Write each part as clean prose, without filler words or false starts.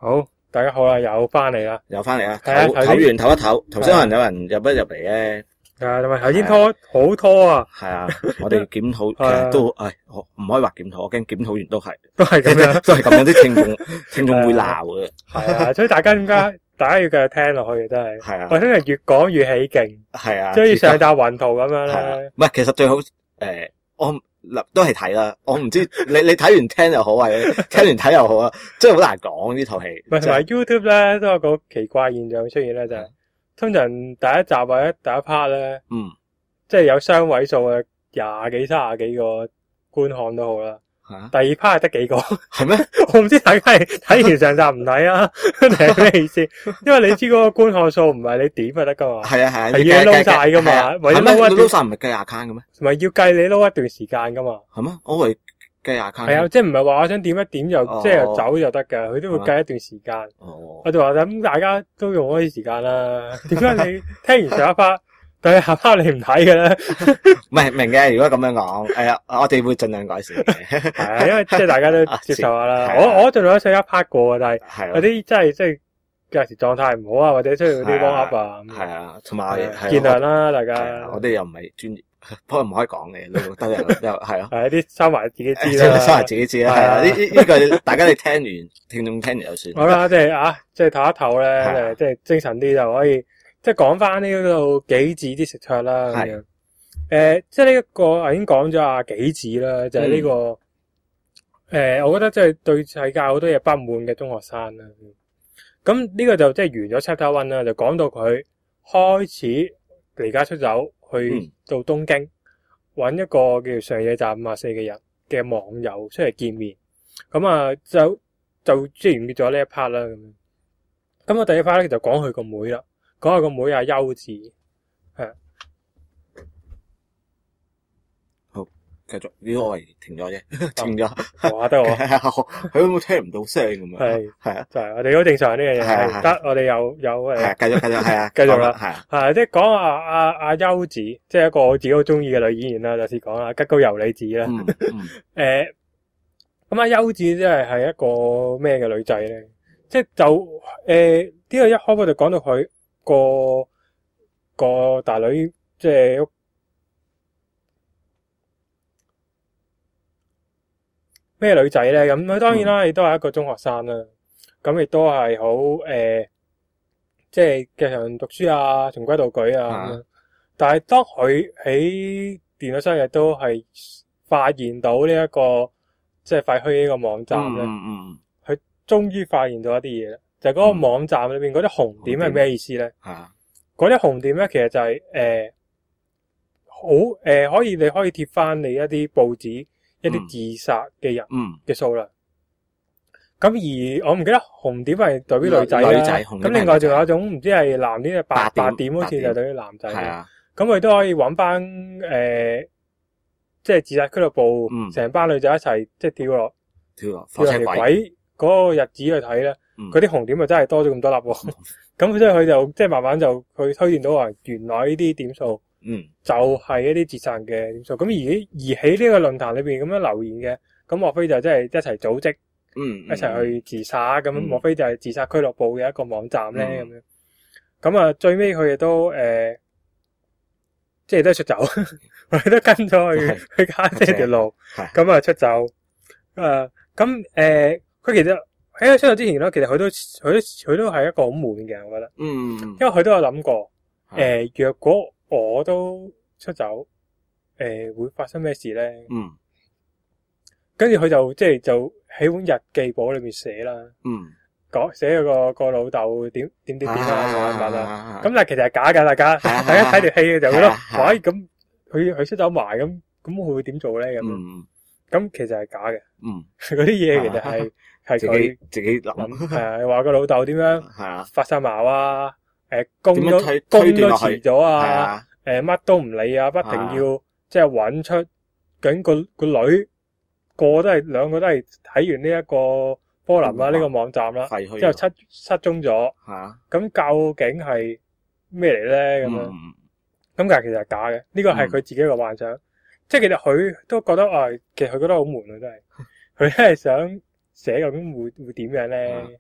好，大家好啦，又翻嚟啦， 又翻嚟啦， 係啊唞完唞一唞，頭先可能有人入一入嚟咧， 同埋頭先好拖啊， 係啊，我哋檢討其實都，我唔可以話檢討，我驚檢討完都係咁樣， 都係咁樣，啲聽眾會鬧嘅， 係啊，所以大家點解大家要繼續聽落去嘅真係， 係啊， 我真係越講越起勁， 係啊， 即係好似上搭雲圖咁樣咧， 唔係，其實最好我都係睇啦，我唔知你睇完聽又好，或者聽完睇又好啊，真係好難講呢套戲。 唔係同埋 YouTube 咧都有個奇怪現象出現咧，就係通常第一集或者第一 part 咧，即係有雙位數嘅20幾30幾個觀看都好啦。第二 part 係得幾個？係咩？我唔知大家係睇完上集唔睇啊，定係咩意思？因為你知嗰個觀看數唔係你點就得噶嘛。係啊， 係要撈晒噶嘛。 係咩？你撈晒唔係計 account 嘅咩？ 唔係要計你撈一段時間噶嘛。係咩？ 我以為計 account。係啊，即係唔係話我想點一點就即係走就得㗎，佢都會計一段時間。我就話咁大家都用嗰啲時間啦。點解你聽完上一 part？但係下 part 你唔睇嘅咧， 唔係明嘅。如果咁樣講，我哋會盡量改善嘅。 係啊，因為即係大家都接受下啦。我盡量想一 part 過，但係有啲真係有時狀態唔好啊，或者需要啲 warm up 啊。 係啊，同埋見諒啦，大家。 我哋又唔係專業，不過唔可以講嘅，得又係咯。 係啲收埋自己知啦， 收埋自己知啦。係啊，呢個大家你聽完，聽眾聽完就算。 好啦，即係唞一唞咧，即係精神啲就可以。即係講翻呢度杞子啲食卓啦，咁樣。即係呢一個已經講咗杞子啦，就係呢個我覺得即係對世界好多嘢不滿嘅中學生啦。咁呢個就即係完咗 chapter 1啦，就講到佢開始離家出走去到東京，揾一個叫上野站54嘅人嘅網友出嚟見面。咁就即係完結咗呢一 part 啦。咁我第一 part 咧就講佢個妹啦。講下個妹阿優子，係好繼續呢個我係停咗啫，停咗， 哇得我， 佢會唔會聽唔到聲咁樣？係啊， 就係我哋好正常呢樣嘢，得我哋有繼續係啊， 繼續啦， 係即係講下阿優子，即係一個我自己好中意嘅女演員啦，就先講下吉高由里子啦，咁阿優子即係一個咩嘅女仔咧？即係呢個一開波就講到佢。個大女即係咩女仔咧？咁佢當然啦，亦都係一個中學生啦。咁亦都係好即係日常讀書啊，循規蹈矩啊。咁樣但係當佢喺電腦商亦都係發現到呢一個即係廢墟呢個網站咧，佢終於發現到一啲嘢啦。就係嗰個網站裏邊嗰啲紅點係咩意思咧？嗰啲紅點咧，其實就係你可以貼翻你一啲報紙一啲自殺嘅人嘅數量。咁而我唔記得紅點係代表女仔啦。咁另外仲有一種唔知係藍點定白點，好似就代表男仔。咁佢都可以揾翻即係自殺俱樂部成班女仔一齊即係跳落火車軌嗰個日子去睇咧。嗰啲紅點就真係多咗咁多粒喎，咁所以佢就即係慢慢就去推斷到話，原來呢啲點數，就係一啲自殺嘅點數。咁而喺呢個論壇裏邊咁樣留言嘅，咁莫非就真係一齊組織，一齊去自殺咁？莫非就係自殺俱樂部嘅一個網站咧？咁樣，咁最尾佢哋都即係都出走，佢都跟咗去家姐條路，咁出走，佢其實。喺佢出走之前咧，其實佢都係一個好悶嘅，我覺得。因為佢都有諗過，若果我都出走，會發生咩事咧？跟住佢就喺本日記簿裏面寫啦。寫個老豆點啦，咁但係其實係假㗎，大家睇條戲就覺得，喂，咁佢出走埋咁佢會點做咧？咁其實係假嘅。嗰啲嘢其實係佢自己諗， 話個老豆點樣發晒矛啊，工都辭咗啊，乜都唔理啊，不停要即係揾出究竟個女兩個都係睇完呢一個波林呢個網站啦，之後失蹤咗，咁究竟係咩嚟咧？咁樣，咁但係其實係假嘅，呢個係佢自己嘅幻想，即係其實佢都覺得其實佢覺得好悶啊，真係，佢真係想寫究竟會點樣咧？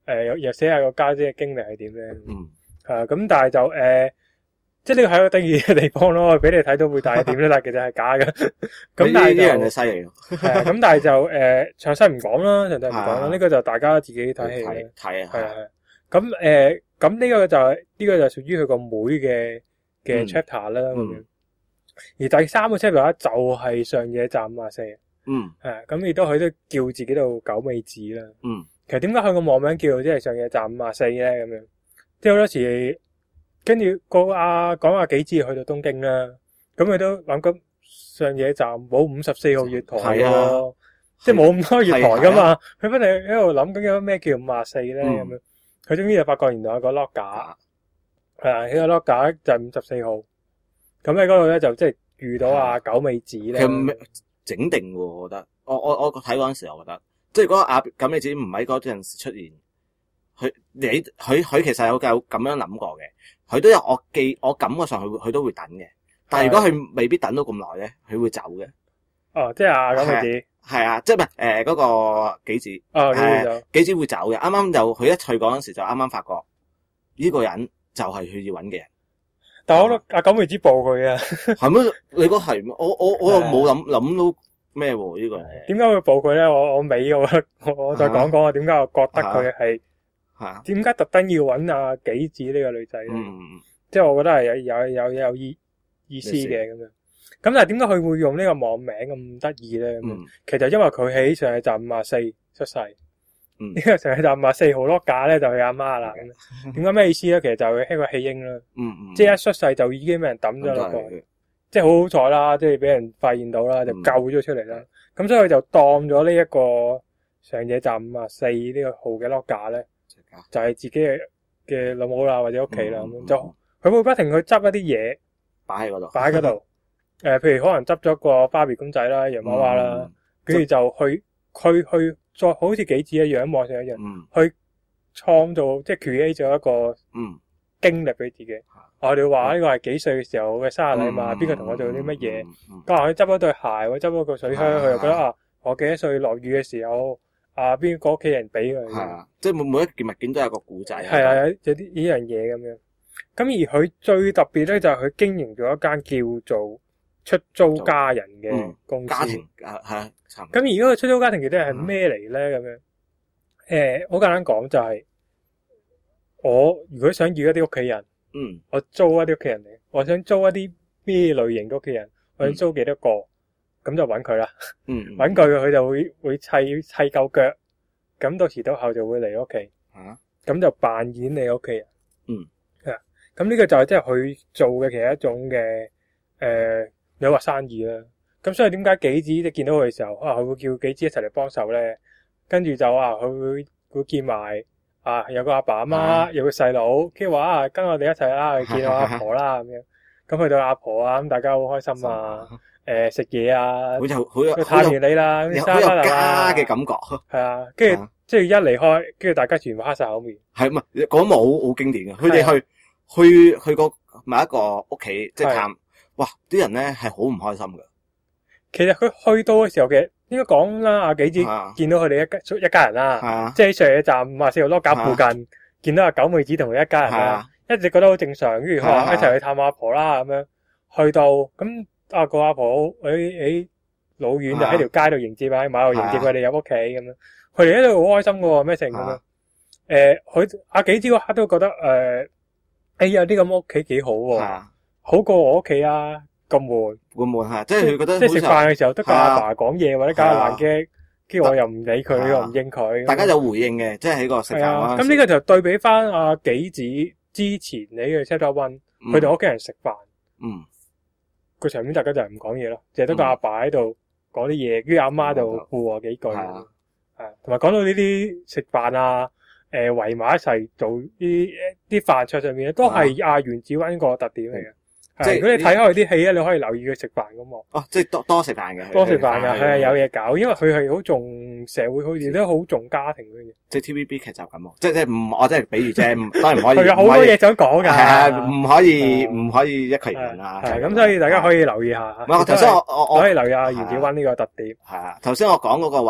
又寫下個家姐嘅經歷係點咧。 嗯。 咁但係就即係呢個係一個得意嘅地方咯，俾你睇到會大係點咧，但係其實係假嘅。咁但係呢樣嘢犀利。 係啊，咁但係就詳細唔講啦，詳細唔講啦。呢個就大家自己睇戲嘅。 睇啊。 係啊。咁呢個就屬於佢個妹嘅 chapter 啦。咁樣。而第3個 chapter 咧就係上野站54。咁亦都佢都叫自己做九尾子啦。其實點解佢個網名叫即係上野站54咧？咁樣，即係好多時跟住講阿紀子去到東京啦，咁佢都諗緊上野站冇54號月台咯，即係冇咁多月台噶嘛。佢不停喺度諗緊有咩叫54咧咁樣。佢終於就發覺原來有個 lock 架，呢個 lock 架就係54號。咁喺嗰度咧就即係遇到阿九尾子咧。 整定喎，我覺得。我睇嗰陣時，我覺得，即係如果阿九尾子唔喺嗰陣時出現，佢其實有咁樣諗過嘅。佢都有我感覺上佢都會等嘅。但係如果佢未必等到咁耐咧，佢會走嘅。 哦，即係阿九尾子。 係啊，即係唔係嗰個紀子。紀子會走嘅。啱啱就佢一去嗰陣時就啱啱發覺呢個人就係佢要揾嘅人。但係我覺得阿九尾子報佢啊。 係咩？你覺得係咩？我又冇諗到咩喎？呢個人點解會報佢咧？我尾我再講講啊。點解我覺得佢係點解特登要揾阿紀子呢個女仔咧？即係我覺得係有意思嘅咁樣。咁但係點解佢會用呢個網名咁得意咧？其實因為佢喺上野站54出世。呢個上野站54號 lock 架咧就佢阿媽啦。點解咩意思咧？其實就係一個棄嬰啦。即係一出世就已經俾人抌咗落去。即係好好彩啦，即係俾人發現到啦，就救咗出嚟啦。咁所以佢就當咗呢一個上野站54呢個號嘅 lock 架咧，就係自己嘅老母啦，或者屋企啦咁樣。就佢會不停去執一啲嘢擺喺嗰度。譬如可能執咗個芭比公仔啦、洋娃娃啦，跟住就去再好似紀子一樣，網上一樣，去創造即係 create 咗一個經歷俾自己。我哋話呢個係幾歲嘅時候嘅生日禮物，邊個同我做啲乜嘢？可能佢執咗對鞋，或者執咗個水箱，佢又覺得我幾多歲落雨嘅時候，邊個屋企人俾佢？ 係啊，即係每一件物件都有個古仔。 係啊，有啲呢樣嘢咁樣。咁而佢最特別咧，就係佢經營咗一間叫做出租家人嘅公司。家庭係。咁而嗰個出租家庭其實係咩嚟咧？咁樣好簡單講就係，我如果想要一啲屋企人。我租一啲屋企人嚟，我想租一啲咩類型嘅屋企人，我想租幾多個，咁就揾佢啦。揾佢就會砌夠腳，咁到時到後就會嚟屋企。咁就扮演你屋企人。咁呢個就係即係佢做嘅其中一種嘅誘惑生意啦。咁所以點解紀子即係見到佢嘅時候，佢會叫紀子一齊嚟幫手咧？跟住就佢會見埋。有個阿爸阿媽，有個細佬，跟住話跟我哋一齊啦，去見我阿婆啦咁樣。咁去到阿婆咁大家好開心啊！食嘢好有探完你啦， 有家嘅感覺。 係啊，跟住即係一離開，跟住大家全部黑晒口面。 係咪嗰幕好經典嘅？佢哋去個某一個屋企即係探，哇！啲人咧係好唔開心㗎。 其實佢去到嘅時候嘅。應該講啦，阿紀子見到佢哋一家人啦，即係喺上野站54號 lock 架附近，見到阿九妹子同佢一家人啦，一直覺得好正常，跟住佢話一齊去探阿婆啦咁樣。去到咁個阿婆喺老遠就喺條街度迎接，喺馬路迎接佢哋入屋企咁樣。佢哋喺度好開心㗎喎，咩成咁樣？佢阿紀子嗰刻都覺得有啲咁屋企幾好喎，好過我屋企啊！咁悶係，即係佢覺得即係食飯嘅時候得個阿爸講嘢或者搞下爛 gag，跟住我又唔理佢，又唔應佢。大家有回應嘅，即係喺個食飯嗰陣時。 咁呢個就對比翻阿紀子之前你嘅 chapter one，佢哋屋企人食飯，個場面大家就係唔講嘢咯，淨係得個阿爸喺度講啲嘢，跟住阿媽就附和幾句。同埋講到呢啲食飯圍埋一齊做啲飯桌上面都係阿原子溫個特點嚟嘅。即係如果你睇開佢啲戲咧，你可以留意佢食飯咁喎。即係多食飯嘅。多食飯㗎，係有嘢搞，因為佢係好重社會，好似都好重家庭嗰啲嘢。即係 TVB 劇集咁喎。即係唔，我即係比喻啫，當然唔可以。佢有好多嘢想講㗎。係唔可以一概而論啦。係咁，所以大家可以留意下。唔係頭先我可以留意下原子溫呢個特點。係啊，頭先我講嗰個話，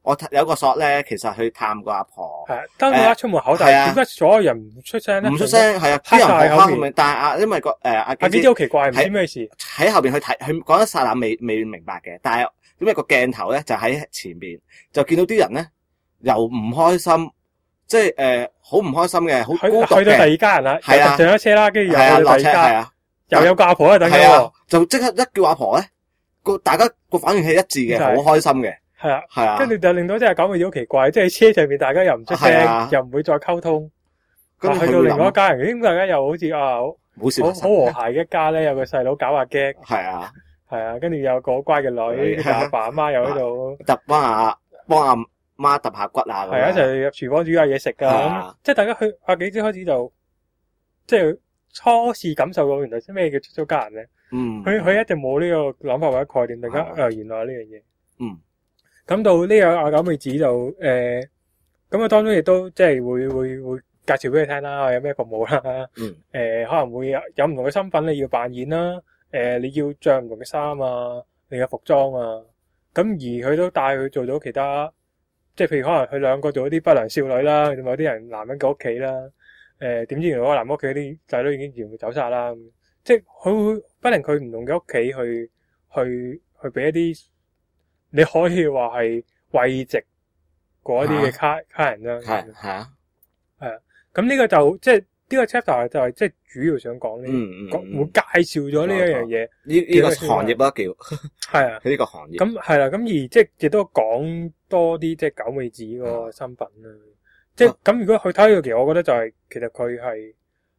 我有個 shot 咧，其實去探個阿婆， 係當佢一出門口，但係點解所有人唔出聲咧？ 唔出聲係啊，啲人喺後面，但係因為個阿幾子好奇怪，唔知咩事喺後邊去睇，佢講一剎那未明白嘅，但係點解個鏡頭咧就喺前邊，就見到啲人咧又唔開心，即係好唔開心嘅，好孤獨嘅。去到第二家人啦，係啊，上咗車啦，跟住又去第二家， 係啊， 又有個阿婆啊，等緊，就即刻一叫阿婆咧，大家個反應係一致嘅，好開心嘅。係啊，係啊， 跟住就令到真係搞到好奇怪，即係車上面大家又唔出聲，又唔會再溝通，跟住去到另外一家人，點解大家又好似冇事， 好和諧嘅一家咧，有個細佬搞下 gag， 係啊， 係啊，跟住有個好乖嘅女，阿爸阿媽又喺度幫阿媽揼下骨啊， 係一齊入廚房煮下嘢食噶，咁即係大家去阿幾之開始就即係初試感受到原來咩叫出租家人咧，佢一直冇呢個諗法或者概念，大家原來呢樣嘢，咁到呢個阿九妹子就咁啊，當中亦都即係會介紹俾你聽啦，有咩服務啦，可能會有唔同嘅身份你要扮演啦，你要着唔同嘅衫啊，你嘅服裝啊，咁而佢都帶佢做咗其他，即係譬如可能佢兩個做一啲不良少女啦，同埋有啲人男人嘅屋企啦，點知原來嗰男屋企啲仔女已經全部走晒啦，即係佢會不停佢唔同嘅屋企去俾一啲。你可以話係慰藉嗰啲嘅卡人啦，係啊，咁呢個就即係呢個 chapter 就係即係主要想講呢，會介紹咗呢一樣嘢， 呢個行業啦叫，係啊， 呢個行業， 咁係啦，咁而即係亦都講多啲即係九妹子個身份啦，即係咁如果去睇呢個，其實我覺得就係其實佢係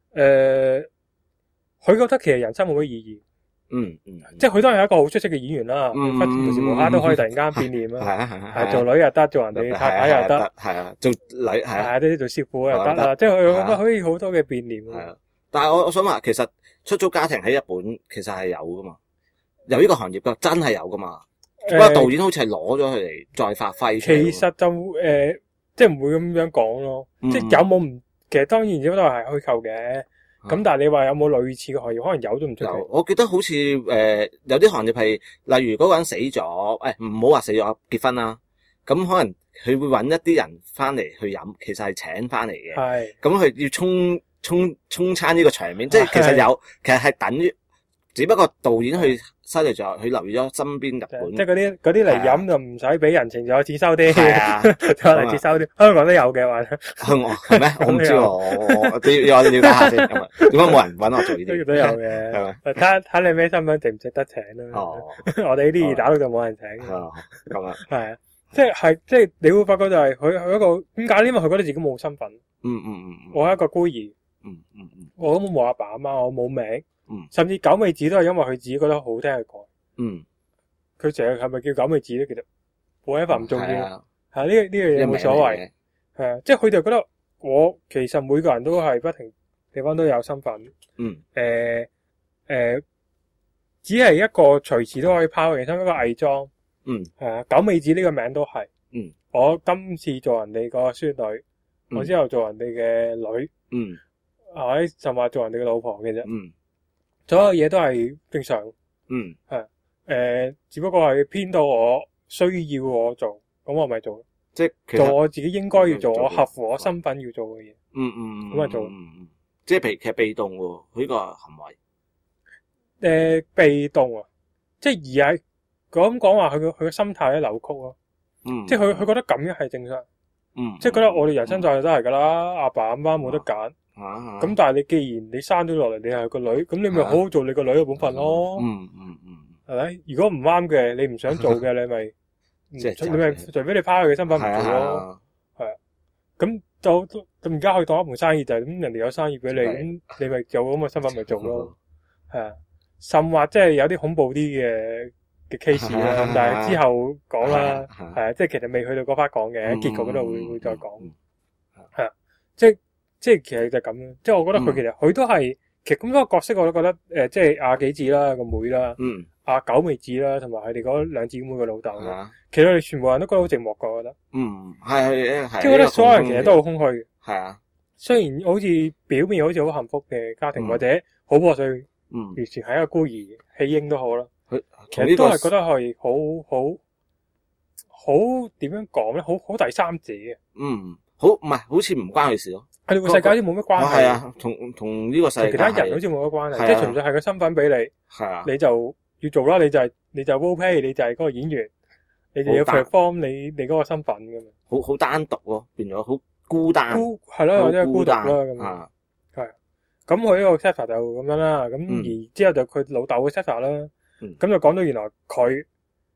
佢覺得其實人生冇乜意義。即係佢都係一個好出色嘅演員啦，無時無刻都可以突然間變臉啦，係做女又得，做人哋太太又得， 係啊，做女係啊， 啲做師傅又得啦，即係佢可以好多嘅變臉。 係啊，但係我想話，其實出租家庭喺日本其實係有噶嘛，有呢個行業噶，真係有噶嘛。不過導演好似係攞咗佢嚟再發揮。 其實就即係唔會咁樣講咯，即係有冇唔，其實當然都係虛構嘅。咁但係你話有冇類似嘅行業，可能有都唔出奇。 我記得好似有啲行業係，例如嗰個人死咗，唔好話死咗，結婚啦，咁可能佢會揾一啲人翻嚟去飲，其實係請翻嚟嘅。係。咁佢要沖餐呢個場面，即係其實係等於，只不過導演去犀利咗，佢留意咗身邊日本。 即係嗰啲嚟飲就唔使俾人情，就有錢收啲。係啊，就嚟錢收啲。香港都有嘅話。香港係咩？我唔知喎，我了解下先。咁啊，點解冇人揾我做呢啲？都有嘅。係咪？睇你咩身份值唔值得請啦。哦。我哋呢啲二打六就冇人請。哦。咁啊。係啊，即係你會發覺就係佢一個點解？因為佢覺得自己冇身份。我係一個孤兒。我都冇阿爸阿媽，我冇名。甚至九妹子都係因為佢自己覺得好聽去改。佢成日係咪叫九妹子咧？其實冇一份唔重要。係呢樣嘢冇所謂。係啊，即係佢就覺得我其實每個人都係不停地方都有身份。只係一個隨時都可以拋嘅，身一個偽裝。係啊，九妹子呢個名都係。我今次做人哋個孫女，我之後做人哋嘅女。甚至話做人哋嘅老婆嘅啫。所有嘢都係正常，只不過係編到我需要我做，咁我咪做，即係做我自己應該要做，我合乎我身份要做嘅嘢，咁咪做， 即係其實被動喎，佢呢個行為， 被動啊，即係而係咁講話，佢嘅心態咧扭曲咯，即係佢覺得咁樣係正常，即係覺得我哋人生在世都係噶啦，阿爸阿媽冇得揀。咁但係你既然你生咗落嚟，你係個女，咁你咪好好做你個女嘅本分咯。係咪？如果唔啱嘅，你唔想做嘅，你咪你咪除非你拋佢嘅身份唔做咯。係啊，咁就而家可以當一盤生意就係咁，人哋有生意俾你，咁你咪有咁嘅身份咪做咯。係啊，甚或即係有啲恐怖啲嘅 case 啦，但係之後講啦。係啊，即係其實未去到嗰 part 講嘅，結局嗰度會再講。係啊，即係其實就咁樣，即係我覺得佢其實佢都係其實咁多個角色我都覺得即係阿幾子啦個妹啦，阿九妹子啦，同埋佢哋嗰兩姊妹嘅老豆啦，其實佢哋全部人都覺得好寂寞噶，我覺得。係。即係我覺得所有人其實都好空虛嘅。係啊。雖然好似表面好似好幸福嘅家庭，或者好破碎，完全係一個孤兒棄嬰都好啦。其實都係覺得係好點樣講咧？好第三者嘅。 好唔係，好似唔關佢事咯。 佢哋個世界好似冇乜關係。 係啊，同呢個世界其他人好似冇乜關係，即係純粹係個身份俾你。 係啊， 你就要做啦，你就 role play，你就係嗰個演員，你就要 perform 你嗰個身份咁樣。 好單獨咯，變咗好孤單。 係咯，或者係孤獨啦咁樣。 係。咁佢呢個 Setzer 就咁樣啦，咁而之後就佢老豆嘅 Setzer 啦，咁就講到原來佢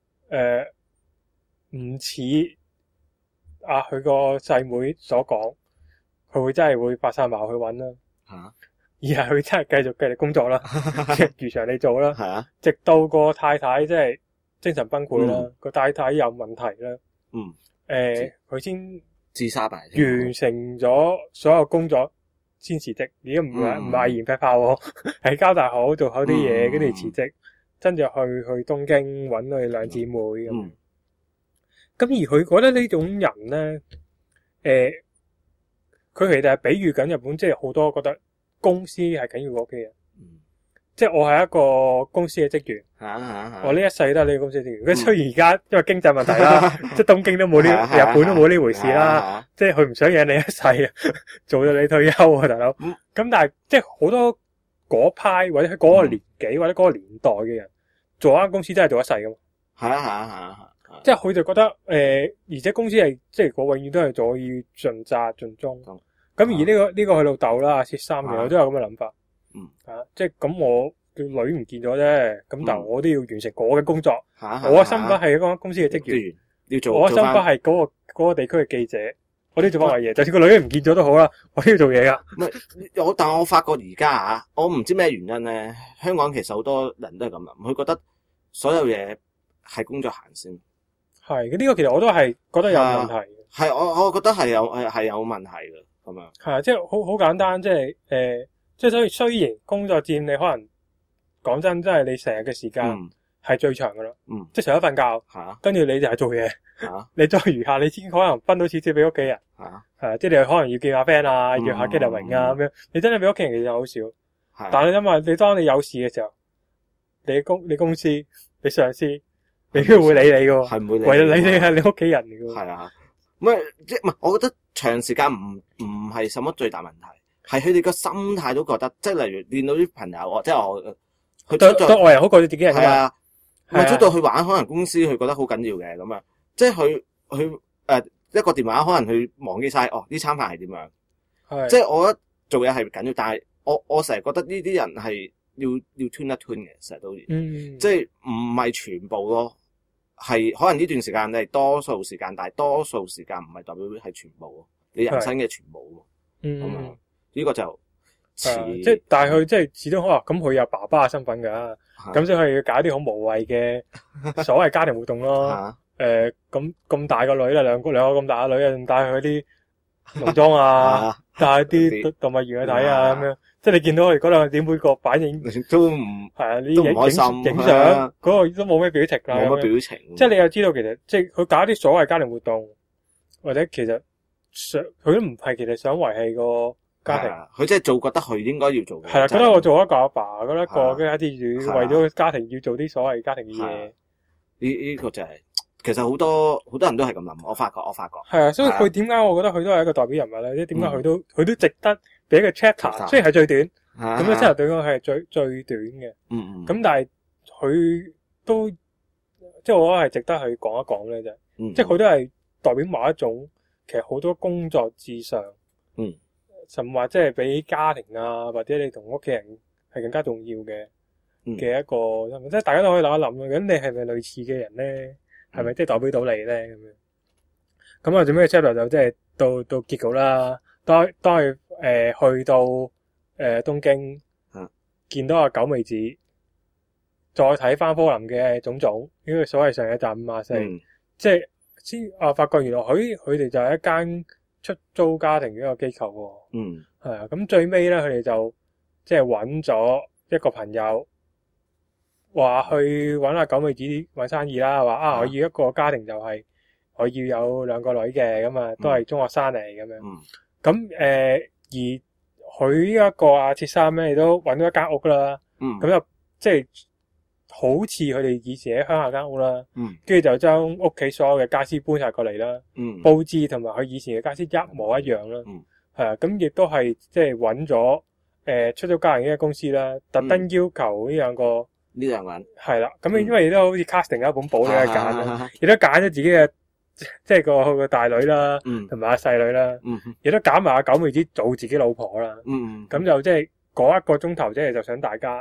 唔似佢個細妹所講，佢會真係會發晒矛去揾啦。而係佢真係繼續工作啦，如常地做啦。 係啊， 直到個太太即係精神崩潰啦，個太太有問題啦。佢先自殺埋， 完成咗所有工作先辭職。而家唔係研劈炮喎，係交大好做好啲嘢，跟住辭職，跟住去東京揾佢兩姊妹咁。咁而佢覺得呢種人咧，佢其實係比喻緊日本，即係好多覺得公司係緊要過屋企人。即係我係一個公司嘅職員，我呢一世都係呢個公司嘅職員。咁雖然而家因為經濟問題啦，即係東京都冇呢，日本都冇呢回事啦。即係佢唔想養你一世，做到你退休啊，大佬。咁但係即係好多嗰派或者喺嗰個年紀或者嗰個年代嘅人，做間公司真係做一世噶嘛。即係佢就覺得而且公司係即係我永遠都係做要盡責盡忠。咁而呢個佢老豆啦，切三嘅，我都有咁嘅諗法。即係咁我個女唔見咗啫，咁但係我都要完成我嘅工作。我嘅身份係嗰間公司嘅職員， 要做。 我嘅身份係嗰個地區嘅記者，我都要做翻嘅嘢。就算個女唔見咗都好啦，我都要做嘢噶。 但我發覺而家我唔知咩原因咧，香港其實好多人都係咁諗，佢覺得所有嘢係工作行先。 係呢個其實我都係覺得有問題。 係我覺得係有問題嘅咁樣。 係即係好簡單，即係即係所以雖然工作佔你可能講真係你成日嘅時間係最長噶啦，即係除咗瞓覺，跟住你就係做嘢，你再餘下你先可能分到少少俾屋企人，即係你可能要見下 friend 啊，約下 gathering 啊咁樣，你真係俾屋企人其實好少。但係你諗下，你當你有事嘅時候，你公司你上司未必會理你噶， 係唔會理為咗你係你屋企人嚟噶。 係啊，即係唔係？我覺得長時間唔係什麼最大問題。係佢哋個心態都覺得，即係例如見到啲朋友，即係我佢對外人好過你自己人㗎嘛。係啊，出到去玩，可能公司佢覺得好緊要嘅咁啊。即係佢一個電話，可能佢忘記晒呢餐飯係點樣。係，即係我覺得做嘢係緊要，但係我成日覺得呢啲人係要 tune 一 tune 嘅，成日都即係唔係全部咯。係可能呢段時間你係多數時間，但係多數時間唔係代表係全部咯。你人生嘅全部喎。呢個就即係，但係佢即係始終可能咁，佢有爸爸嘅身份噶，咁所以佢要搞啲好無謂嘅所謂家庭活動咯。咁大個女啦，兩個咁大嘅女啊，仲帶佢啲農莊啊，帶啲動物園去睇啊，咁樣。即係你見到佢嗰兩點每個反應都唔係啊，呢影相嗰個都冇咩表情啦，冇乜表情。即係你又知道其實即係佢搞啲所謂家庭活動，或者其實佢都唔係其實想維繫個家庭，佢即係覺得佢應該要做嘅。係啦，覺得我做一個阿爸，覺得一個嘅一啲要為咗家庭要做啲所謂家庭嘅嘢。呢個就係其實好多人都係咁諗，我發覺。係啊，所以佢點解我覺得佢都係一個代表人物咧？即係點解佢都值得俾一個 chapter，雖然係最短，咁咧 chapter 對我係最短嘅。咁但係佢都即係我覺得係值得去講一講咧，即係佢都係代表某一種，其實好多工作至上。甚至話即係比家庭啊，或者你同屋企人係更加重要嘅一個，即係大家都可以諗一諗咯。咁你係咪類似嘅人咧？係咪即係代表到你咧？咁樣咁啊，做咩 chapter 就即係到結局啦。當佢去到東京，見到阿九美子，再睇翻科林嘅種種，呢個所謂上一站54，即係先發覺原來佢哋就係一間出租家庭嘅一個機構喎。係啊，咁最尾咧，佢哋就即係揾咗一個朋友，話去揾阿九美子揾生意啦，話我要一個家庭就係我要有2個女嘅，咁啊都係中學生嚟咁樣。咁而佢呢一個阿切山咧，亦都揾到一間屋啦。咁就即係好似佢哋以前喺鄉下間屋啦， 嗯， 跟住就將屋企所有嘅家私搬晒過嚟啦， 嗯， 佈置同埋佢以前嘅家私一模一樣啦， 嗯， 係啊，咁亦都係即係揾咗出租家人呢間公司啦，特登要求呢兩個人係啦，咁因為都好似 casting 一本簿嚟揀啦，亦都揀咗自己嘅即係個大女啦，同埋阿細女啦，亦都揀埋阿九妹子做自己老婆啦，咁就即係嗰一個鐘頭，即係就想大家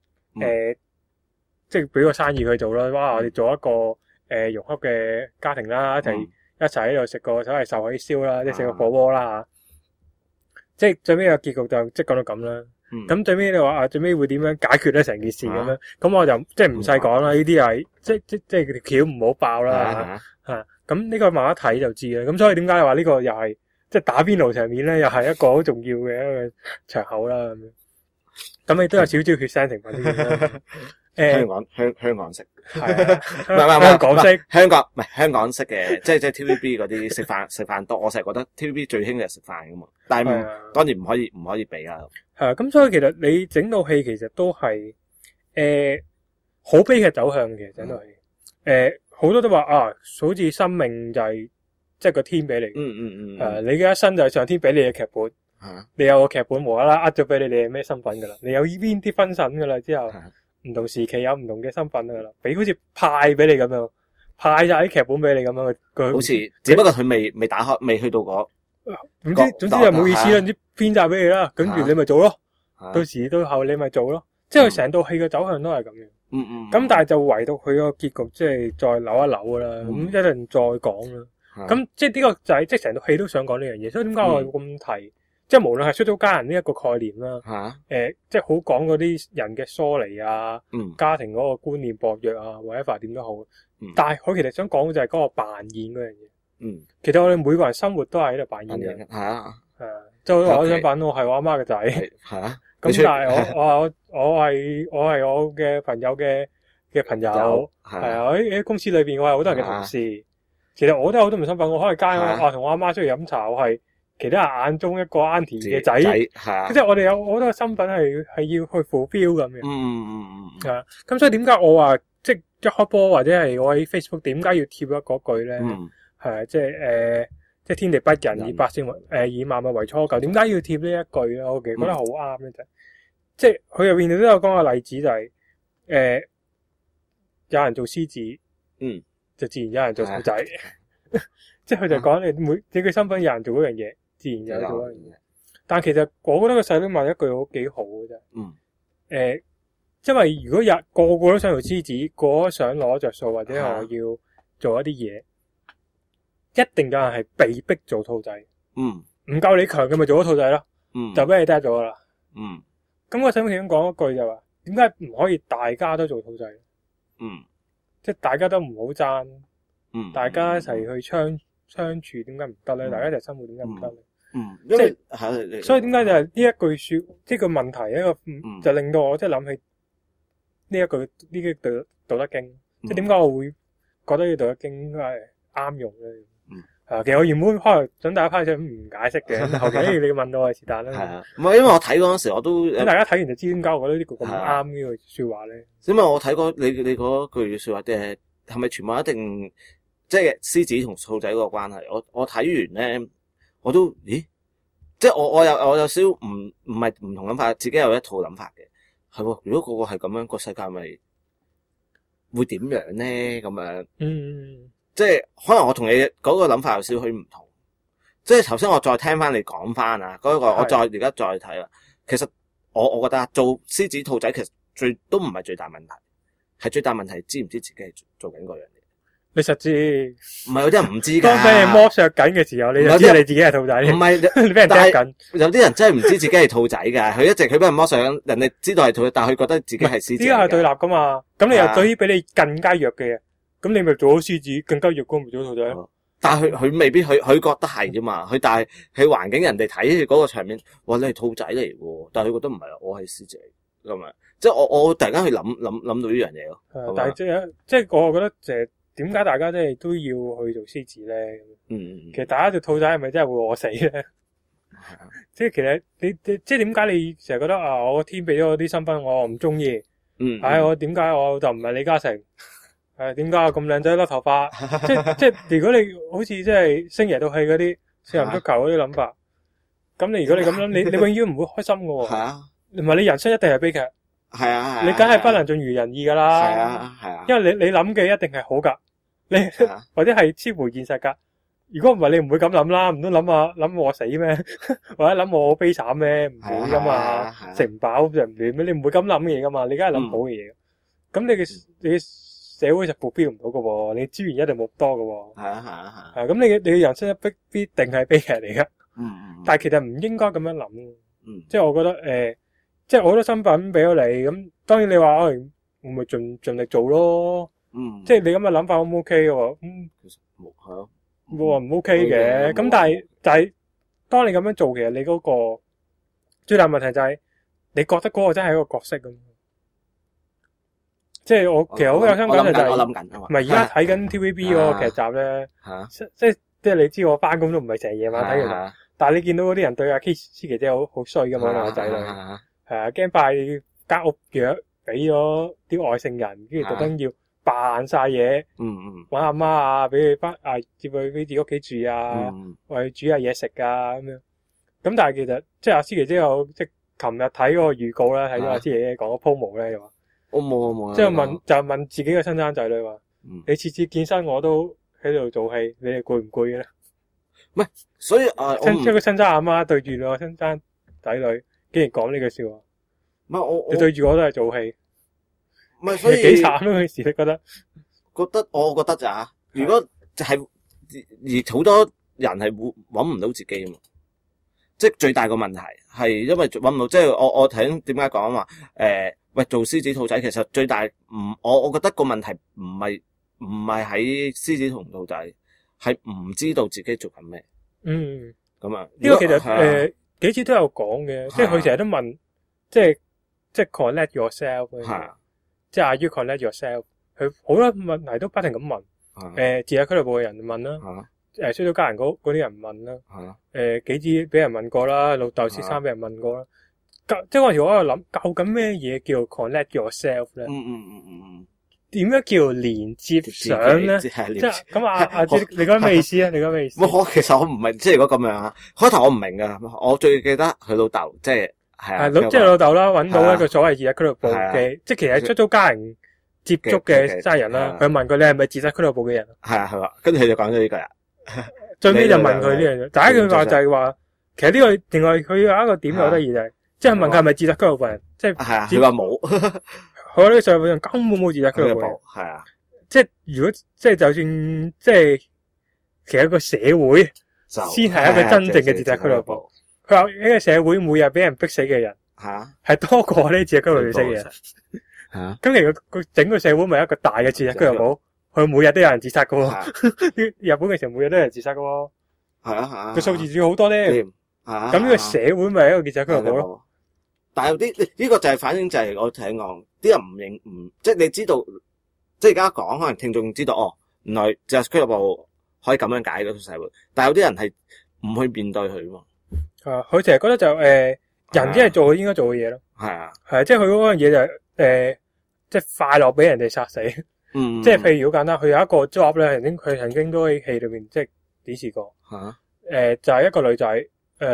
即係俾個生意佢做啦。哇！我哋做一個融洽嘅家庭啦，一齊喺度食個所謂壽喜燒啦，即係食個火鍋啦嚇。即係最尾個結局就即係講到咁啦。咁最尾你話最尾會點樣解決咧成件事咁樣？咁我就即係唔細講啦。呢啲係即係條橋唔好爆啦嚇。咁呢個慢慢睇就知啦。咁所以點解話呢個又係即係打邊爐場面咧，又係一個好重要嘅一個場口啦咁樣。咁你都有少少血腥成分啲嘅。 香港式係香港式香港式嘅，即係 TVB 嗰啲食飯多。我成日覺得 TVB 最興就係食飯噶嘛，但係當然唔可以比啦。 係啊，咁所以其實你整套戲其實都係好悲劇走向嘅，整套戲好多都話啊，好似生命就係即係個天俾你，你嘅一生就係上天俾你嘅劇本，你有個劇本無啦啦呃咗俾你，你係咩身份噶啦？你有邊啲分身噶啦？之後唔同時期有唔同嘅身份噶啦，俾好似派俾你咁樣，派晒啲劇本俾你咁樣，佢好似只不過佢未打開，未去到嗰， 總之就冇意思啦，總之編晒俾你啦，跟住你咪做咯，到時到後你咪做咯，即係佢成套戲嘅走向都係咁樣。咁但係就唯獨佢個結局即係再扭一扭啦，咁一陣再講啦。咁即係呢個就係即係成套戲都想講呢樣嘢，所以點解我咁提？即係無論係出租家人呢一個概念啦，即係好講嗰啲人嘅疏離啊，家庭嗰個觀念薄弱啊，或者話點都好。但係佢其實想講嘅就係嗰個扮演嗰樣嘢。其實我哋每個人生活都係喺度扮演嘅。係啊，即係我想扮我係我阿媽嘅仔。係啊。咁但係我係我嘅朋友嘅朋友，係啊喺公司裏邊我係好多人嘅同事。其實我都有好多唔身份，我可以街我同我阿媽出去飲茶，我係其他人眼中一個 auntie 嘅仔，即係我哋有好多身份係要去fulfill咁嘅。係啊，咁所以點解我話即係一開波或者係我喺 Facebook 點解要貼咗嗰句咧？係即係即係天地不仁，以百姓以萬物為芻狗。點解要貼呢一句咧？我其實覺得好啱咧，就即係佢入邊都有講個例子，就係有人做獅子，就自然有人做兔仔。即係佢就講你個身份有人做嗰樣嘢，自然有人做嗰樣嘢。但其實我覺得個細佬問一句好幾好嘅啫。因為如果個個都想做獅子，個個都想攞着數，或者我要做一啲嘢，一定有人係被逼做兔仔。唔夠你強嘅咪做咗兔仔咯。就俾你得咗噶啦。咁我想想講一句就話，點解唔可以大家都做兔仔？即係大家都唔好爭，大家一齊去相處，點解唔得咧？大家一齊生活，點解唔得咧？ 因為所以點解就係呢一句說，即係個問題一個，就令到我即係諗起呢一句呢個道德經，即係點解我會覺得呢道德經應該係啱用咧？其實我原本可能想大家翻去想唔解釋嘅，後期你問到我係是但啦。係啊， 唔係因為我睇嗰陣時我都， 咁大家睇完就知點解我覺得呢句咁啱呢句說話咧。 因為我睇過你嗰句說話，係咪全部一定即係獅子同兔仔嗰個關係？我睇完咧，我都咦，即係我有少唔係唔同諗法，自己有一套諗法嘅。係喎，如果個個係咁樣，個世界咪會點樣咧？咁樣，即係可能我同你嗰個諗法有少許唔同。即係頭先我再聽翻你講翻啊，嗰個我而家再睇啦。其實我覺得做獅子兔仔其實都唔係最大問題，係最大問題知唔知自己係做緊嗰樣嘢？你實知唔係有啲人唔知㗎。 當俾你剝削緊嘅時候，你就知你自己係兔仔。唔係你俾人剝緊。 有啲人真係唔知自己係兔仔㗎。佢俾人剝削緊，人哋知道係兔仔，但係佢覺得自己係獅子。 呢個係對立㗎嘛？咁你又對於比你更加弱嘅嘢，咁你咪做咗獅子，更加弱嗰咪做咗兔仔。 但係佢未必佢覺得係啫嘛。但係佢環境人哋睇嗰個場面，哇！你係兔仔嚟喎，但係佢覺得唔係，我係獅子嚟咁啊。即係我突然間去諗到呢樣嘢咯。 但係即係我覺得就係點解大家即係都要去做獅子咧？其實大家做兔仔係咪真係會餓死咧？即係其實你即係點解你成日覺得啊？我天俾咗我啲身份，我唔中意， 我點解我就唔係李嘉誠？點解我咁靚仔甩頭髮？即如果你好似即係星爺套戲嗰啲少林足球嗰啲諗法，咁你如果你咁諗，你永遠唔會開心噶喎。係啊，唔係你人生一定係悲劇。係啊，你梗係不能盡如人意噶啦。係啊，因為你諗嘅一定係好噶，你或者係超乎現實噶。如果唔係，你唔會咁諗啦，唔通諗我死咩？或者諗我悲慘咩？唔會噶嘛，食唔飽就唔暖咩？你唔會咁諗嘢噶嘛，你梗係諗好嘅嘢。咁你嘅社會就目標唔到噶喎，你資源一定冇咁多噶喎。咁你嘅人生必定係悲劇嚟噶。但係其實唔應該咁樣諗。即係我覺得即係好多身份俾咗你，咁當然你話我咪盡力做咯。即係你咁嘅諗法，O 唔 OK 嘅喎？其實冇係咯。我話唔 OK 嘅，咁但係當你咁樣做，其實你嗰個最大問題就係你覺得嗰個真係一個角色咁。即係我其實好有心感就係，唔係而家睇緊 TVB 嗰個劇集咧，即係你知我翻工都唔係成日夜晚睇嘅，但係你見到嗰啲人對阿 Kiss 姐姐好衰噶嘛，兩個仔女係驚拜間屋約俾咗啲外姓人，跟住特登要扮晒嘢，搵阿媽啊，俾佢翻接佢俾自己屋企住啊，為佢煮下嘢食啊咁樣。咁但係其實即係阿 Kiss 姐姐有即係琴日睇嗰個預告咧，睇咗阿 Kiss 姐姐講個 promo 咧，又話我冇，即係問自己嘅親生仔女話，你次次健身我都喺度做戲，你哋攰唔攰嘅咧？唔係，所以即係個親生阿媽對住兩個親生仔女，竟然講呢句笑話。唔係我你對住我都係做戲。唔係，所以幾慘咯！佢時你覺得？我覺得咋？如果就係而好多人係搵唔到自己啊嘛，即係最大個問題係因為搵唔到，即係我睇點解講話喂做獅子兔仔，其實最大我覺得個問題唔係喺獅子同兔仔，係唔知道自己做緊咩。咁啊，呢個其實幾次都有講嘅，即係佢成日都問，即係 connect yourself。即係 Are you connect yourself？ 佢好多問題都不停咁問。自喺俱樂部嘅人問啦。衰到家人嗰啲人問啦。幾次俾人問過啦，老豆先生俾人問過啦。即係嗰陣時我喺度諗，究竟咩嘢叫 connect yourself 咧？點樣叫連接上咧？即係咁阿志，你講咩意思啊？你講咩意思？其實我唔明，即係如果咁樣啊，開頭我唔明噶，我最記得佢老豆即係。即係老豆啦，搵到一個所謂自殺俱樂部嘅，即係其實出咗家人接觸嘅家人啦。佢問佢你係咪自殺俱樂部嘅人？係嘛，跟住佢就講咗呢句啦。最尾就問佢呢樣嘢，第一句話就係話，其實呢個另外佢有一個點好得意就係，即係問佢係咪自殺俱樂部人，即係佢話冇。佢呢個社會上根本冇自殺俱樂部。係啊，即係如果即係就算即係，其實個社會先係一個真正嘅自殺俱樂部。佢話呢個社會每日俾人逼死嘅人係多過呢自殺俱樂部死嘅人。咁其實佢整個社會咪一個大嘅自殺俱樂部，佢每日都有人自殺噶。日本嘅時候每日都有人自殺噶。個數字仲好多咧。咁呢個社會咪一個自殺俱樂部咯。但係有啲呢個就係反映就係我聽講，啲人唔認即係你知道，即係而家講可能聽眾知道原來自殺俱樂部可以咁樣解嗰個社會，但係有啲人係唔去面對佢嘛。佢成日覺得就人只係做佢應該做嘅嘢咯。係即係佢嗰樣嘢就係即係快樂俾人哋殺死。即係譬如好簡單，佢有一個 job 咧，佢曾經都喺戲裏面即係展示過。就係一個女仔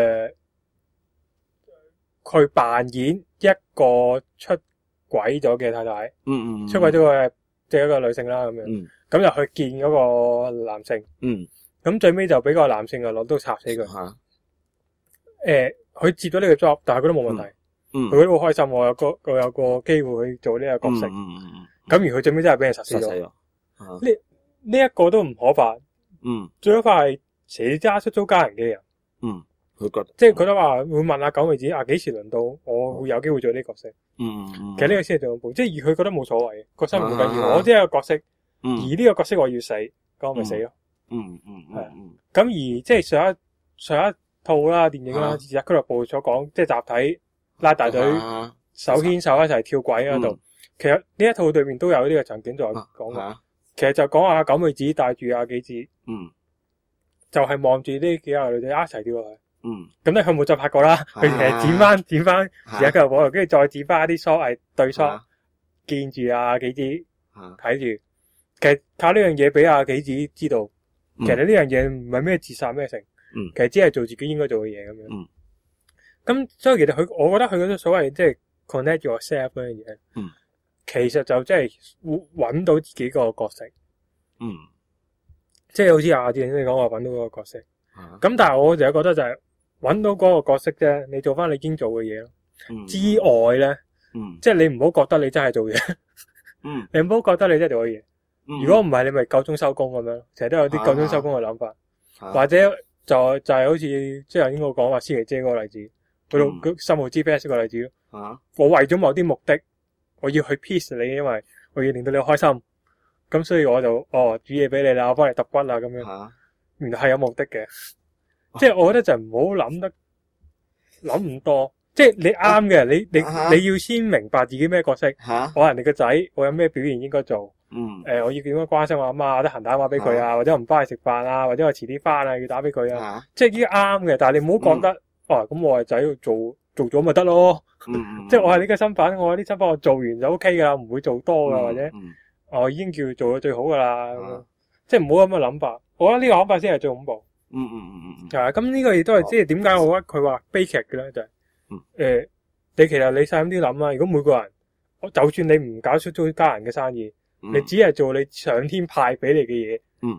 佢扮演一個出軌咗嘅太太。出軌咗嘅即係一個女性啦咁樣。咁就去見嗰個男性。咁最尾就俾個男性攞刀插死佢。佢接咗呢個 job，但係佢都冇問題。佢都好開心，我有個機會去做呢個角色。咁而佢最尾真係俾人殺死咗。呢一個都唔可怕。最可怕係邪家出租家人嘅人。佢覺得即係覺得話會問阿九妹子幾時輪到我會有機會做呢個角色。其實呢個先係最恐怖，即係而佢覺得冇所謂，個生活唔緊要，我只係一個角色，而呢個角色我要死，咁我咪死咯。咁而即係上一套啦電影啦，自殺俱樂部所講，即係集體拉大隊手牽手一齊跳軌嗰度。其實呢一套對面都有呢個場景在講嘅。其實就講阿九妹子帶住阿幾子，就係望住呢幾個女仔一齊跳落去。咁咧佢冇再拍過啦，佢其實剪翻自殺俱樂部，跟住再剪翻一啲對疏， 見住阿幾子睇住，其實靠呢樣嘢俾阿幾子知道，其實呢樣嘢唔係咩自殺咩成，其實只係做自己應該做嘅嘢咁樣。咁所以其實我覺得佢嗰種所謂即係 connect yourself 嗰樣嘢，其實就即係揾到自己個角色，即係好似阿志你講話揾到嗰個角色。咁但係我就覺得就係揾到嗰個角色啫，你做翻你已經做嘅嘢咯。之外咧，即係你唔好覺得你真係做嘢，你唔好覺得你真係做嘅嘢。如果唔係，你咪夠鐘收工咁樣，成日都有啲夠鐘收工嘅諗法，或者就係好似即係頭先我講話思琪姐嗰個例子，去到3號 GPS 個例子咯。我為咗某啲目的，我要去 peace 你，因為我要令到你開心，咁所以我就煮嘢俾你啦，我幫你揼骨啦咁樣。原來係有目的嘅，即係我覺得就唔好諗咁多。即係你啱嘅，你要先明白自己咩角色。我係人哋個仔，我有咩表現應該做。我要點樣關心我阿媽，得閒打電話俾佢啊，或者我唔翻去食飯啊，或者我遲啲翻啊，要打俾佢啊。即係呢啲啱嘅，但係你唔好覺得，咁我係仔要做咗咪得咯。即係我係呢個身份，我啲身份我做完就 OK 噶啦，唔會做多噶，或者我已經叫做到最好噶啦。即係唔好咁嘅諗法，我覺得呢個諗法先係最恐怖。咁呢個亦都係即係點解我覺得佢話悲劇嘅咧，就係你其實你細啲諗啊，如果每個人，就算你唔搞出租家人嘅生意，你只係做你上天派俾你嘅嘢，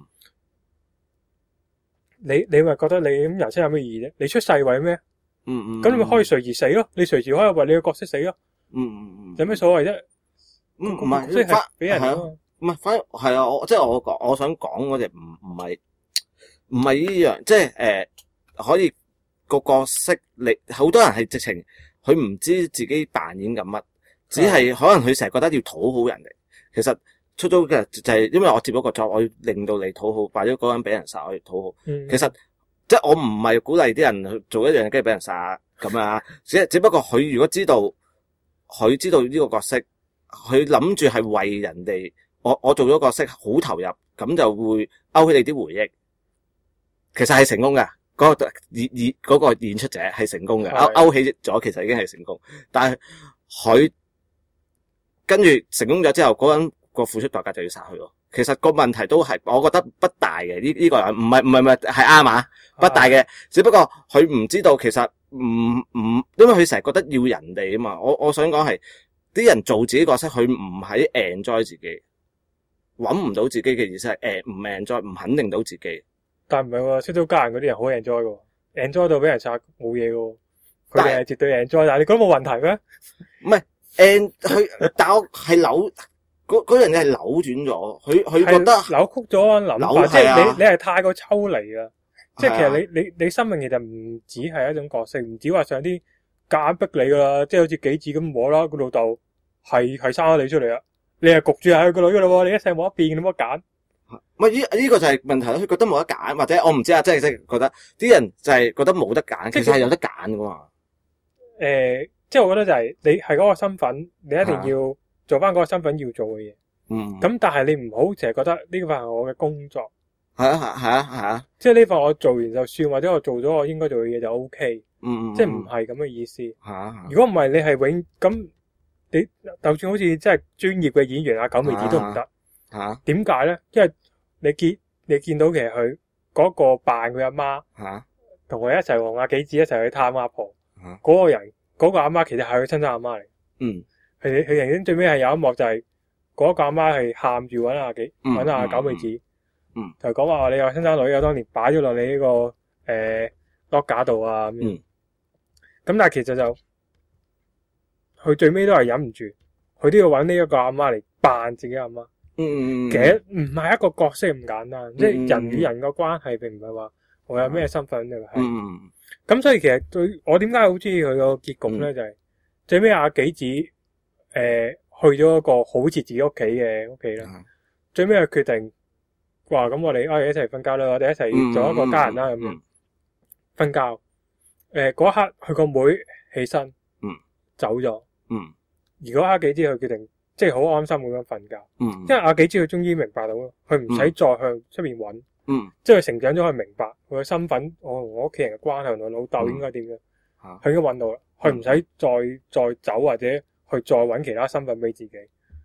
你咪覺得你咁人生有咩意義啫？你出世為咩？咁你咪可以隨時死咯，你隨時可以為你嘅角色死咯。有咩所謂啫？ 唔係即係俾人唔係，反而係啊！我想講嗰隻唔係呢樣，即係可以個角色你好多人係直情佢唔知自己扮演緊乜，只係可能佢成日覺得要討好人哋。其實出租嘅就係因為我接咗個 job，我要令到你討好，或者嗰個人俾人殺我要討好。其實即係我唔係鼓勵啲人去做一樣嘢跟住俾人殺咁啊，只不過佢如果知道呢個角色，佢諗住係為人哋。我做咗角色好投入，咁就會勾起你啲回憶。其實係成功嘅，嗰個演出者係成功嘅，勾起咗其實已經係成功。但係佢跟住成功咗之後，嗰個人個付出代價就要殺佢咯。其實個問題都係，我覺得不大嘅。呢個人唔係係啱啊，不大嘅。只不過佢唔知道其實因為佢成日覺得要人哋啊嘛。我想講係啲人做自己角色，佢唔喺 enjoy 自己。揾唔到自己嘅意思係唔 enjoy，唔肯定到自己。但係唔係喎，出租家人嗰啲人好 enjoy 嘅 ，enjoy 到俾人殺冇嘢嘅，佢哋係絕對 enjoy。但係你覺得冇問題咩？唔係但我係嗰樣嘢係扭轉咗，佢覺得扭曲咗諗法，即係你係太過抽離啦。即係其實你生命其實唔只係一種角色，唔止話上啲夾硬逼你噶啦，即係好似幾子咁摸啦，個老豆係生咗你出嚟啊！你係焗住係佢個女噶咯，你一世冇得變，你冇得揀。唔係呢個就係問題咯，佢覺得冇得揀，或者我唔知啊，即係覺得啲人就係覺得冇得揀，其實係有得揀噶嘛。即係我覺得就係你係嗰個身份，你一定要做翻嗰個身份要做嘅嘢。咁但係你唔好淨係覺得呢個係我嘅工作。係啊。即係呢份我做完就算，或者我做咗我應該做嘅嘢就 OK。即係唔係咁嘅意思。如果唔係你係永咁。你就算好似即係專業嘅演員阿九尾子都唔得，點解咧？因為你見到其實佢嗰個扮佢阿媽，同佢一齊同阿幾子一齊去探阿婆，嗰個人嗰個阿媽其實係佢親生阿媽嚟。佢人生最尾係有一幕就係嗰個阿媽係喊住揾阿九尾子，就講話你有親生女啊，當年擺咗落你呢個落架度啊咁。咁但係其實就。佢最尾都係忍唔住，佢都要揾呢一個阿媽嚟扮自己阿媽。其實唔係一個角色咁簡單，即係人與人嘅關係，並唔係話我有咩身份嘅。咁所以其實對我點解好中意佢個結局咧，就係最尾阿幾子去咗一個好似自己屋企嘅屋企啦。最尾佢決定話咁我哋一齊瞓覺啦，我哋一齊做一個家人啦咁樣瞓覺。嗰一刻佢個妹起身走咗。如果阿幾子佢決定即係好安心咁樣瞓覺，因為阿幾子佢終於明白到咯，佢唔使再向出面揾，即係佢成長咗，佢明白佢嘅身份，我同我屋企人嘅關係，同我老豆應該點樣，佢已經揾到啦，佢唔使再走或者去再揾其他身份俾自己，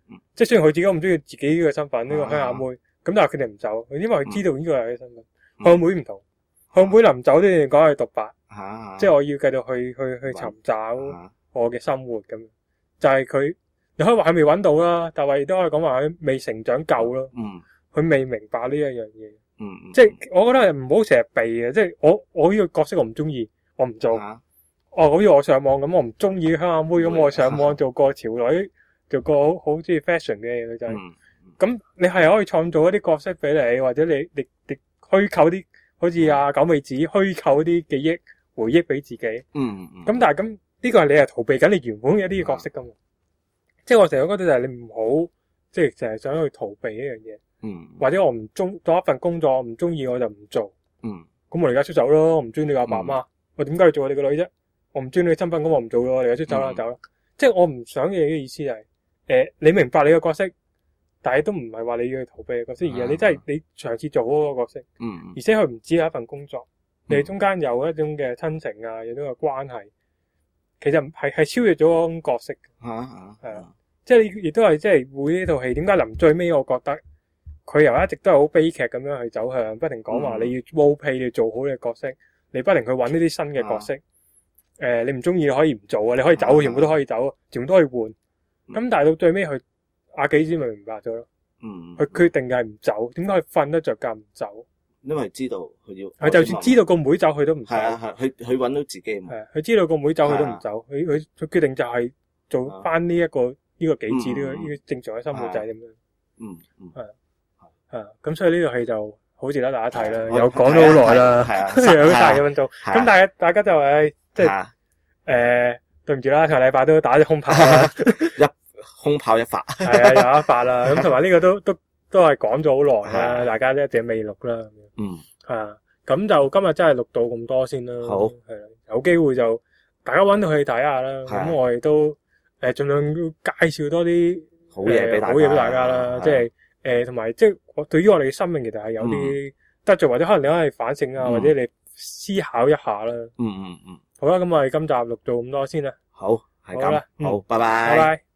即係雖然佢自己唔中意自己呢個身份呢個鄉下妹，咁但係佢哋唔走，因為佢知道呢個係佢身份。佢妹唔同，佢妹臨走都要講係獨白，即係我要繼續去尋找我嘅生活咁。就係佢，你可以話佢未揾到啦，但係亦都可以講話佢未成長夠咯。佢未明白呢一樣嘢。即係我覺得唔好成日避嘅，即係我呢個角色我唔中意，我唔做。好似我上網咁，我唔中意鄉下妹咁，我上網做個潮女，做個好中意 fashion 嘅女仔。咁你係可以創造一啲角色俾你，或者你虛構啲，好似阿九美子虛構啲記憶回憶俾自己。咁但係咁呢個係你係逃避緊你原本嘅一啲角色噶嘛？即係我成日覺得就係你唔好，即係成日想去逃避一樣嘢。或者我唔中做一份工作，我唔中意我就唔做。咁我而家出走咯，我唔中意你阿爸阿媽，我點解要做我哋個女啫？我唔中意你身份，咁我唔做咯，我而家出走啦，走啦。即係我唔想嘅意思係，你明白你嘅角色，但係都唔係話你要去逃避嘅角色，而係你真係你嘗試做好嗰個角色。而且佢唔止係一份工作，你哋中間有一種嘅親情啊，有種嘅關係，其實係超越咗嗰種角色。係啊，即係亦都係即係會呢套戲點解臨最尾我覺得。佢又一直都係好悲劇咁樣去走向，不停講話你要 role play，你要做好你嘅角色，你不停去揾呢啲新嘅角色。你唔中意可以唔做啊，你可以走，全部都可以走，全部都可以換。咁但係到最尾佢阿幾先咪明白咗咯。佢決定係唔走，點解佢瞓得着覺唔走？ 因為知道佢要。佢就算知道個妹走，佢都唔走。 係佢揾到自己。 係佢知道個妹走，佢都唔走。佢決定就係做翻呢個幾次呢個正常嘅生活就係咁樣。咁所以呢套戲就好值得大家睇啦，又講咗好耐啦，有好大嘅溫度。咁大家就即係對唔住啦，上禮拜都打咗空炮啦， 空炮一發， 係啊，有一發啦。咁同埋呢個都係講咗好耐啦，大家一直未錄啦。咁就今日真係錄到咁多先啦。好，有機會就大家搵到去睇下啦。咁我哋都盡量要介紹多啲好嘢俾大家啦，即係。同埋即係對於我哋嘅生命其實係有啲得罪，或者可能你可以反省啊，或者你思考一下啦。好啦，咁我哋今集錄到咁多先啦。 好，係咁，好，拜拜。 拜拜。